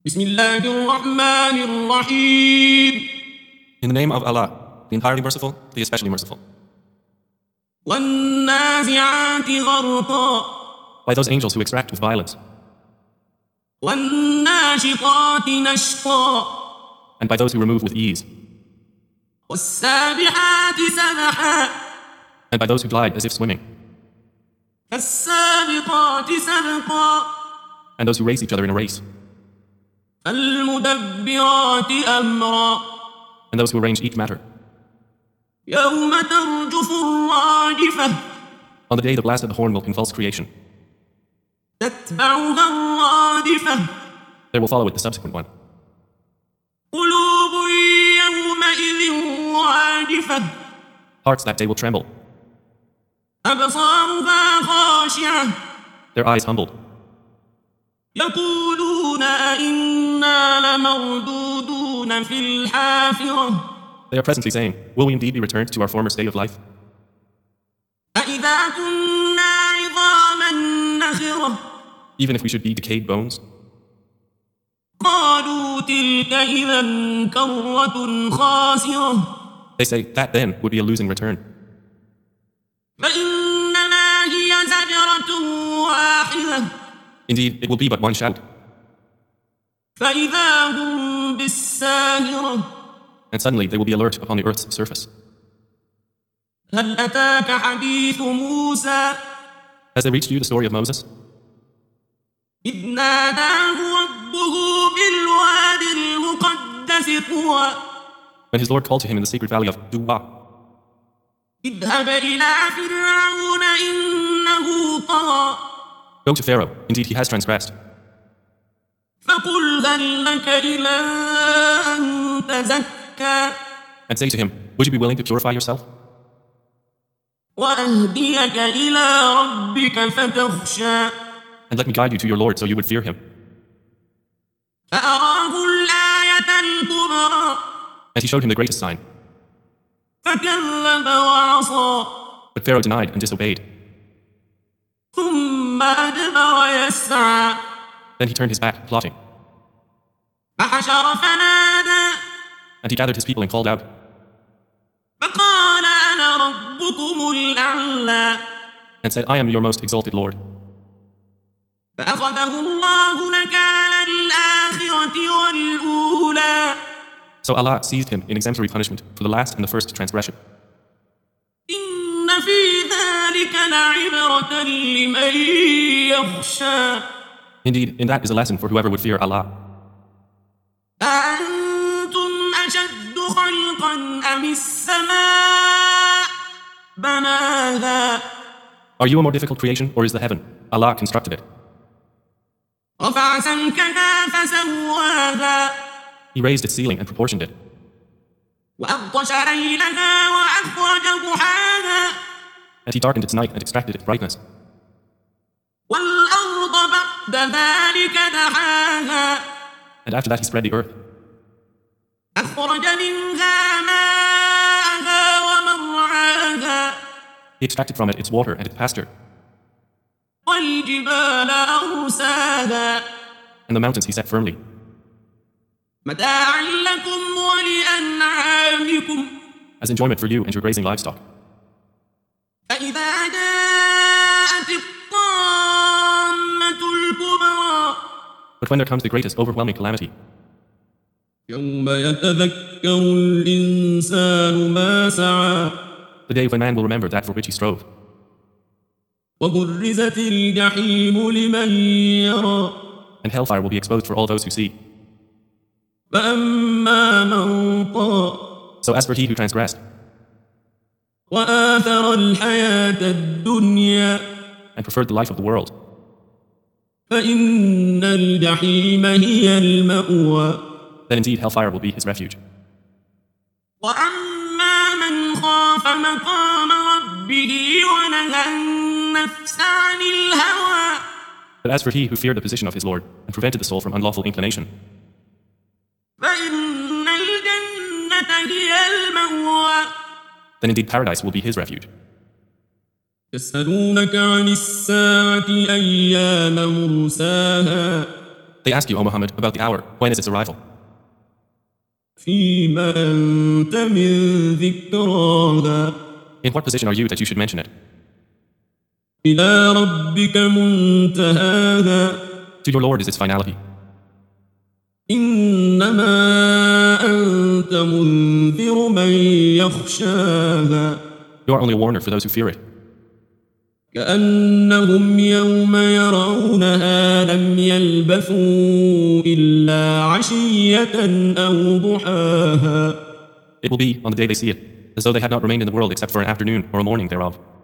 بسم الله الرحمن الرحيم. In the name of Allah, the entirely merciful, the especially merciful. والنازعات غرقا By those angels who extract with violence, والناشطات نشطا and by those who remove with ease, والسابحات سبحا and by those who glide as if swimming, فالسابقات سبقا and those who race each other in a race, فالمدبرات أمرا and those who arrange each matter. يوم ترجف الراجفة On the day the blast of the horn will convulse creation, تتبعها الرادفة there will follow it the subsequent one. قلوب يومئذ واجفة Hearts that day will tremble, أبصارها خاشعة their eyes humbled. يقولون أئنا لمردودون في الحافرة They are presently saying, will we indeed be returned to our former state of life? أإذا كنا عظاما نخرة Even if we should be decayed bones? قالوا تلك إذا كرة خاسرة They say, that then would be a losing return. فإنما هي زجرة واحدة Indeed, it will be but one shout, فإذا هم بالساهرة and suddenly they will be alert upon the earth's surface. هل أتاك حديث موسى Has they reached you the story of Moses? إذ ناداه ربه بالواد المقدس طوى When his Lord called to him in the sacred valley of Duwa, اذهب إلى فرعون إنه طغى go to Pharaoh, indeed he has transgressed, فقل هل لك إلى أن تزكى and say to him, would you be willing to purify yourself? وأهديك إلى ربك فتخشى And let me guide you to your Lord so you would fear him. فأراه الآية الكبرى And he showed him the greatest sign. فكذب وعصى But Pharaoh denied and disobeyed. ثم أدبر يسعى Then he turned his back, plotting. فحشر فنادى And he gathered his people and called out, فقال أنا ربكم الأعلى and said, I am your most exalted Lord. فأخذه الله نكال الآخرة والأولى So Allah seized him in exemplary punishment for the last and the first transgression. إن في ذلك لعبرة لمن يخشى Indeed, in that is a lesson for whoever would fear Allah. أأنتم أشد خلقا أم السماء بناها Are you a more difficult creation, or is the heaven? Allah constructed it. رفع سمكها فسواها He raised its ceiling and proportioned it. وأغطش ليلها وأخرج ضحاها And he darkened its night and extracted its brightness. والأرض بعد ذلك دحاها And after that he spread the earth. أخرج منها ماءها ومرعاها He extracted from it its water and its pasture. والجبال أرساها And the mountains he set firmly. متاعا لكم ولأنعامكم As enjoyment for you and your grazing livestock. فإذا جاءت الطامة الكبرى But when there comes the greatest overwhelming calamity, يوم يتذكر الإنسان ما سعى the day when man will remember that for which he strove, وبرزت الجحيم لمن يرى and hellfire will be exposed for all those who see. فأما من طغى So as for he who transgressed, وآثر الحياة الدنيا and preferred the life of the world, فإن الجحيم هي المأوى then indeed hellfire will be his refuge. وأما من خاف مقام ربه ونهى النفس عن الهوى But as for he who feared the position of his Lord, and prevented the soul from unlawful inclination, فإن الجنة هي المأوى then indeed paradise will be his refuge. يسألونك عن الساعة أيان مرساها They ask you, O Muhammad, about the hour. When is its arrival? فيما أنت من ذكراها In what position are you that you should mention it? إلى ربك منتهاها To your Lord is its finality. إنما أنت منذر من يخشاها You are only a warner for those who fear it. كأنهم يوم يرونها لم يلبثوا إلا عشية أو ضحاها It will be on the day they see it, as though they had not remained in the world except for an afternoon or a morning thereof.